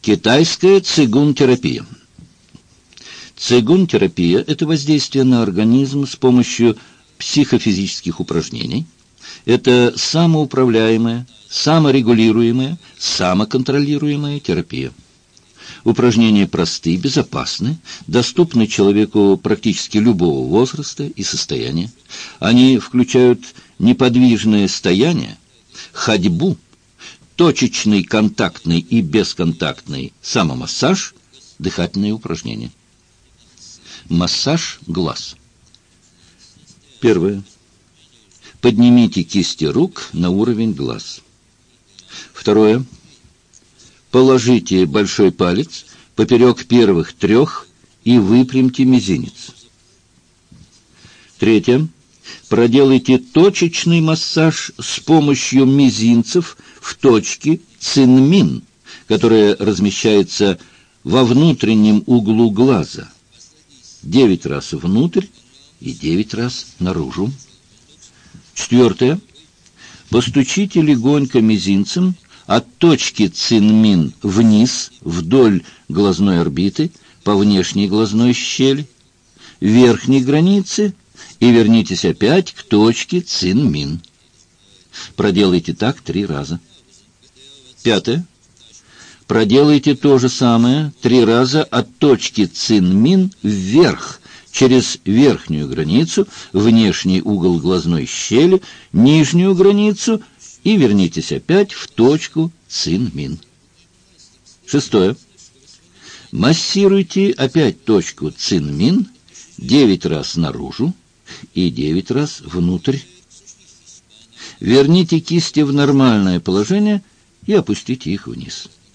Китайская цигун-терапия. Цигун-терапия – это воздействие на организм с помощью психофизических упражнений. Это самоуправляемая, саморегулируемая, самоконтролируемая терапия. Упражнения просты, безопасны, доступны человеку практически любого возраста и состояния. Они включают неподвижное стояние, ходьбу, точечный контактный и бесконтактный самомассаж, дыхательные упражнения. Массаж глаз. Первое. Поднимите кисти рук на уровень глаз. Второе. Положите большой палец поперек первых трех и выпрямьте мизинец. Третье. Проделайте точечный массаж с помощью мизинцев в точке цинмин, которая размещается во внутреннем углу глаза. 9 раз внутрь и 9 раз наружу. Четвертое. Постучите легонько мизинцем от точки цинмин вниз, вдоль глазной орбиты, по внешней глазной щели, верхней границе, и вернитесь опять к точке цинмин. Проделайте так 3 раза. Пятое. Проделайте то же самое 3 раза от точки цинмин вверх, через верхнюю границу, внешний угол глазной щели, нижнюю границу, и вернитесь опять в точку цинмин. Шестое. Массируйте опять точку цинмин 9 раз наружу и 9 раз внутрь. Верните кисти в нормальное положение и опустите их вниз.